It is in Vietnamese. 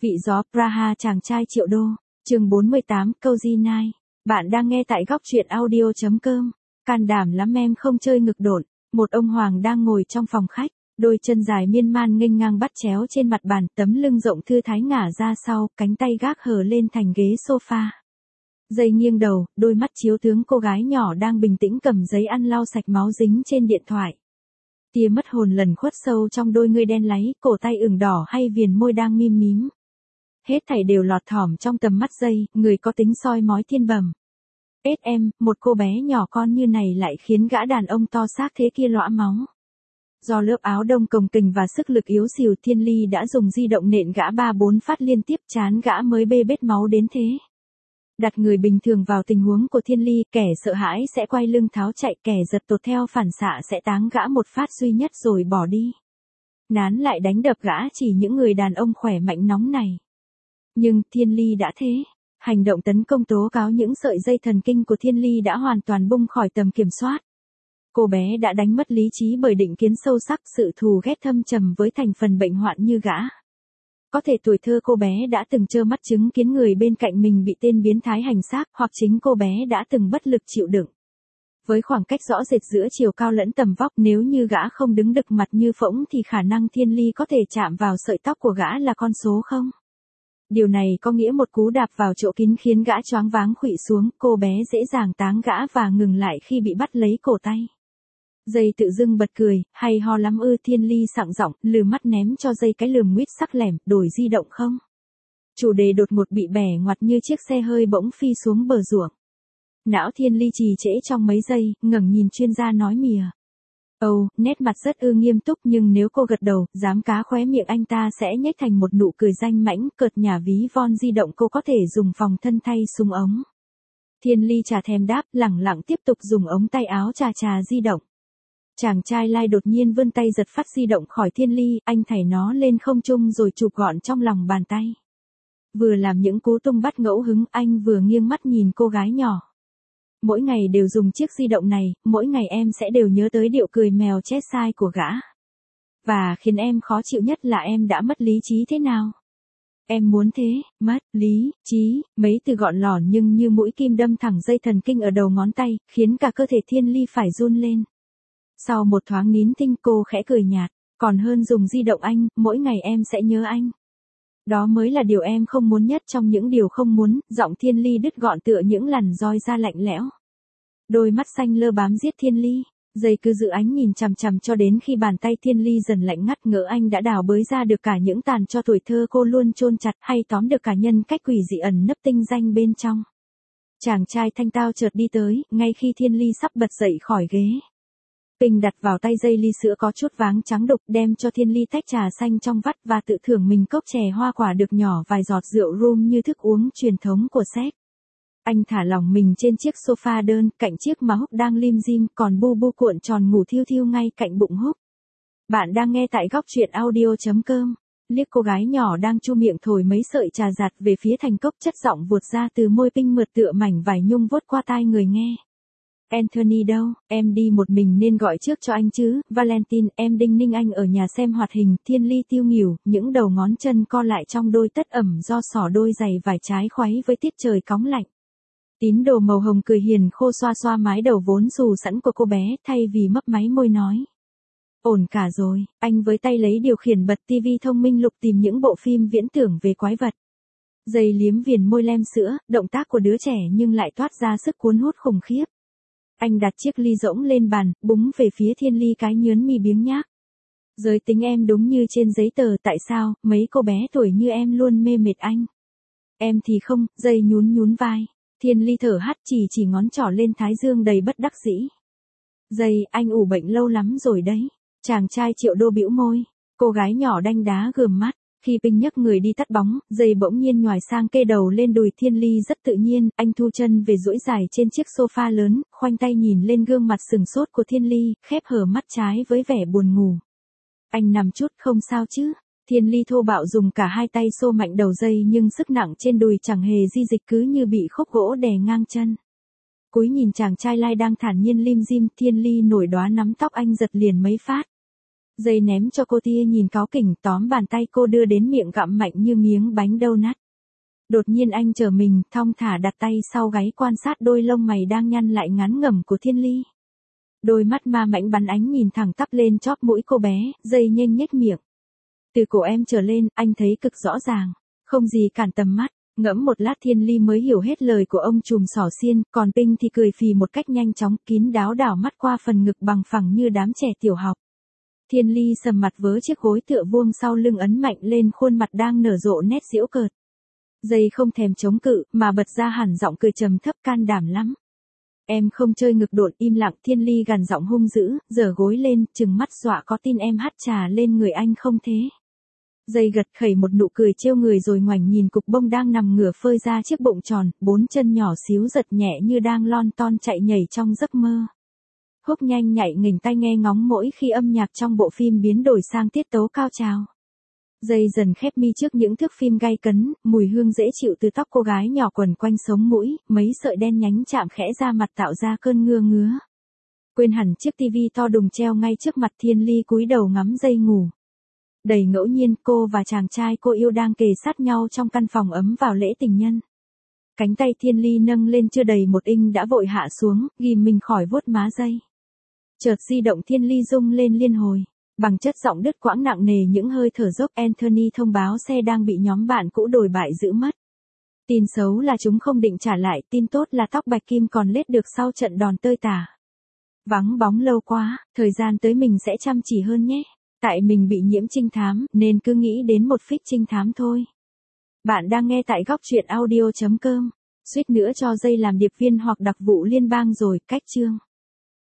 Vị gió Praha chàng trai triệu đô, chương 48, câu G9. Bạn đang nghe tại góc truyện audio.com. Can đảm lắm em không chơi ngực độn. Một ông hoàng đang ngồi trong phòng khách, đôi chân dài miên man nghênh ngang bắt chéo trên mặt bàn, tấm lưng rộng thư thái ngả ra sau, cánh tay gác hở lên thành ghế sofa. Dây nghiêng đầu, đôi mắt chiếu tướng cô gái nhỏ đang bình tĩnh cầm giấy ăn lau sạch máu dính trên điện thoại. Tia mất hồn lần khuất sâu trong đôi ngươi đen láy, cổ tay ửng đỏ hay viền môi đang mím mím. Hết thảy đều lọt thỏm trong tầm mắt Dây, người có tính soi mói thiên bẩm. Em, một cô bé nhỏ con như này lại khiến gã đàn ông to xác thế kia lõa máu. Do lớp áo đông cồng kềnh và sức lực yếu xìu, Thiên Ly đã dùng di động nện gã 3-4 phát liên tiếp, chán gã mới bê bết máu đến thế. Đặt người bình thường vào tình huống của Thiên Ly, kẻ sợ hãi sẽ quay lưng tháo chạy, kẻ giật tột theo phản xạ sẽ táng gã một phát duy nhất rồi bỏ đi. Nán lại đánh đập gã chỉ những người đàn ông khỏe mạnh nóng này. Nhưng Thiên Ly đã thế. Hành động tấn công tố cáo những sợi dây thần kinh của Thiên Ly đã hoàn toàn bung khỏi tầm kiểm soát. Cô bé đã đánh mất lý trí bởi định kiến sâu sắc, sự thù ghét thâm trầm với thành phần bệnh hoạn như gã. Có thể tuổi thơ cô bé đã từng trơ mắt chứng kiến người bên cạnh mình bị tên biến thái hành xác, hoặc chính cô bé đã từng bất lực chịu đựng. Với khoảng cách rõ rệt giữa chiều cao lẫn tầm vóc, nếu như gã không đứng đực mặt như phỗng thì khả năng Thiên Ly có thể chạm vào sợi tóc của gã là con số không. Điều này có nghĩa một cú đạp vào chỗ kín khiến gã choáng váng khuỵu xuống, cô bé dễ dàng táng gã và ngừng lại khi bị bắt lấy cổ tay. Dây tự dưng bật cười, hay ho lắm ư? Thiên Ly sảng giọng, lừ mắt ném cho Dây cái lườm nguyết sắc lẻm, đổi di động không? Chủ đề đột ngột bị bẻ ngoặt như chiếc xe hơi bỗng phi xuống bờ ruộng. Não Thiên Ly trì trễ trong mấy giây, ngẩng nhìn chuyên gia nói mỉa. Nét mặt rất nghiêm túc, nhưng nếu cô gật đầu, dám cá khóe miệng anh ta sẽ nhếch thành một nụ cười danh mãnh, cợt nhả ví von di động cô có thể dùng phòng thân thay súng ống. Thiên Ly chả thèm đáp, lẳng lặng tiếp tục dùng ống tay áo chà di động. Chàng trai lai đột nhiên vươn tay giật phát di động khỏi Thiên Ly, anh thảy nó lên không trung rồi chụp gọn trong lòng bàn tay. Vừa làm những cú tung bắt ngẫu hứng, anh vừa nghiêng mắt nhìn cô gái nhỏ. Mỗi ngày đều dùng chiếc di động này, mỗi ngày em sẽ đều nhớ tới điệu cười mèo Cheshire của gã. Và khiến em khó chịu nhất là em đã mất lý trí thế nào. Em muốn thế, mất lý trí, mấy từ gọn lỏn nhưng như mũi kim đâm thẳng dây thần kinh ở đầu ngón tay, khiến cả cơ thể Thiên Ly phải run lên. Sau một thoáng nín thinh, cô khẽ cười nhạt, còn hơn dùng di động anh, mỗi ngày em sẽ nhớ anh. Đó mới là điều em không muốn nhất trong những điều không muốn. Giọng Thiên Ly đứt gọn tựa những làn roi da lạnh lẽo. Đôi mắt xanh lơ bám giết Thiên Ly. Dây cứ giữ ánh nhìn chằm chằm cho đến khi bàn tay Thiên Ly dần lạnh ngắt, ngỡ anh đã đào bới ra được cả những tàn cho tuổi thơ cô luôn chôn chặt, hay tóm được cả nhân cách quỷ dị ẩn nấp tinh danh bên trong. Chàng trai thanh tao chợt đi tới, ngay khi Thiên Ly sắp bật dậy khỏi ghế. Bình đặt vào tay Dây ly sữa có chút váng trắng đục, đem cho Thiên Ly tách trà xanh trong vắt và tự thưởng mình cốc chè hoa quả được nhỏ vài giọt rượu rum như thức uống truyền thống của Séc. Anh thả lỏng mình trên chiếc sofa đơn, cạnh chiếc mà Húc đang lim dim, còn Bu Bu cuộn tròn ngủ thiêu thiêu ngay cạnh bụng Húc. Bạn đang nghe tại góc truyện audio.com. Liếc cô gái nhỏ đang chu miệng thổi mấy sợi trà giặt về phía thành cốc, chất giọng vụt ra từ môi Pinh mượt tựa mảnh vải nhung vuốt qua tai người nghe. Anthony đâu, em đi một mình nên gọi trước cho anh chứ. Valentine, em đinh ninh anh ở nhà xem hoạt hình. Thiên Ly tiêu nghỉu, những đầu ngón chân co lại trong đôi tất ẩm do xỏ đôi giày vải trái khuấy với tiết trời cóng lạnh. Tín đồ màu hồng cười hiền khô xoa xoa mái đầu vốn xù sẵn của cô bé, thay vì mấp máy môi nói. Ổn cả rồi. Anh với tay lấy điều khiển bật tivi thông minh lục tìm những bộ phim viễn tưởng về quái vật. Dây liếm viền môi lem sữa, động tác của đứa trẻ nhưng lại toát ra sức cuốn hút khủng khiếp. Anh đặt chiếc ly rỗng lên bàn, búng về phía Thiên Ly cái nhớn mi biếng nhác. Giới tính em đúng như trên giấy tờ, tại sao mấy cô bé tuổi như em luôn mê mệt anh? Em thì không. Dây nhún vai. Thiên Ly thở hắt, chỉ ngón trỏ lên thái dương đầy bất đắc dĩ. Dây, anh ủ bệnh lâu lắm rồi đấy. Chàng trai triệu đô bĩu môi. Cô gái nhỏ đanh đá gườm mắt. Khi Pinh nhấc người đi tắt bóng, Dây bỗng nhiên nhoài sang kê đầu lên đùi Thiên Ly rất tự nhiên, anh thu chân về duỗi dài trên chiếc sofa lớn, khoanh tay nhìn lên gương mặt sừng sốt của Thiên Ly, khép hờ mắt trái với vẻ buồn ngủ. Anh nằm chút không sao chứ? Thiên Ly thô bạo dùng cả hai tay xô mạnh đầu Dây, nhưng sức nặng trên đùi chẳng hề di dịch, cứ như bị khúc gỗ đè ngang chân. Cúi nhìn chàng trai lai đang thản nhiên lim dim, Thiên Ly nổi đoá nắm tóc anh giật liền mấy phát. Dây ném cho cô tia nhìn cáu kỉnh, tóm bàn tay cô đưa đến miệng gặm mạnh như miếng bánh donut. Đột nhiên anh trở mình, thong thả đặt tay sau gáy quan sát đôi lông mày đang nhăn lại ngắn ngẩm của Thiên Ly. Đôi mắt ma mãnh bắn ánh nhìn thẳng tắp lên chóp mũi cô bé, Dây nhếch nhếch miệng. Từ cổ em trở lên, anh thấy cực rõ ràng, không gì cản tầm mắt. Ngẫm một lát Thiên Ly mới hiểu hết lời của ông trùm xỏ xiên, còn Pinh thì cười phì một cách nhanh chóng, kín đáo đảo mắt qua phần ngực bằng phẳng như đám trẻ tiểu học. Thiên Ly sầm mặt vớ chiếc gối tựa vuông sau lưng ấn mạnh lên khuôn mặt đang nở rộ nét giễu cợt. Dây không thèm chống cự, mà bật ra hẳn giọng cười trầm thấp, can đảm lắm. Em không chơi ngực độn. Im lặng. Thiên Ly gằn giọng hung dữ, giở gối lên, trừng mắt dọa, có tin em hắt trà lên người anh không thế? Dây gật khẩy một nụ cười trêu người rồi ngoảnh nhìn cục bông đang nằm ngửa phơi ra chiếc bụng tròn, 4 chân nhỏ xíu giật nhẹ như đang lon ton chạy nhảy trong giấc mơ. Húc nhanh nhạy nghỉnh tai nghe ngóng mỗi khi âm nhạc trong bộ phim biến đổi sang tiết tấu cao trào. Dây dần khép mi trước những thước phim gay cấn, mùi hương dễ chịu từ tóc cô gái nhỏ quần quanh sống mũi, mấy sợi đen nhánh chạm khẽ ra mặt tạo ra cơn ngứa. Quên hẳn chiếc tivi to đùng treo ngay trước mặt. Thiên Ly cúi đầu ngắm Dây ngủ. Đầy ngẫu nhiên, cô và chàng trai cô yêu đang kề sát nhau trong căn phòng ấm vào lễ tình nhân. Cánh tay Thiên Ly nâng lên chưa đầy 1 inch đã vội hạ xuống, ghim mình khỏi vuốt má Dây. Chợt di động Thiên Ly rung lên liên hồi. Bằng chất giọng đứt quãng nặng nề những hơi thở dốc, Anthony thông báo xe đang bị nhóm bạn cũ đồi bại giữ mất. Tin xấu là chúng không định trả lại, tin tốt là tóc bạch kim còn lết được sau trận đòn tơi tả. Vắng bóng lâu quá, thời gian tới mình sẽ chăm chỉ hơn nhé. Tại mình bị nhiễm trinh thám, nên cứ nghĩ đến một phích trinh thám thôi. Bạn đang nghe tại góc truyện audio.com. Suýt nữa cho Dây làm điệp viên hoặc đặc vụ liên bang rồi, cách chương.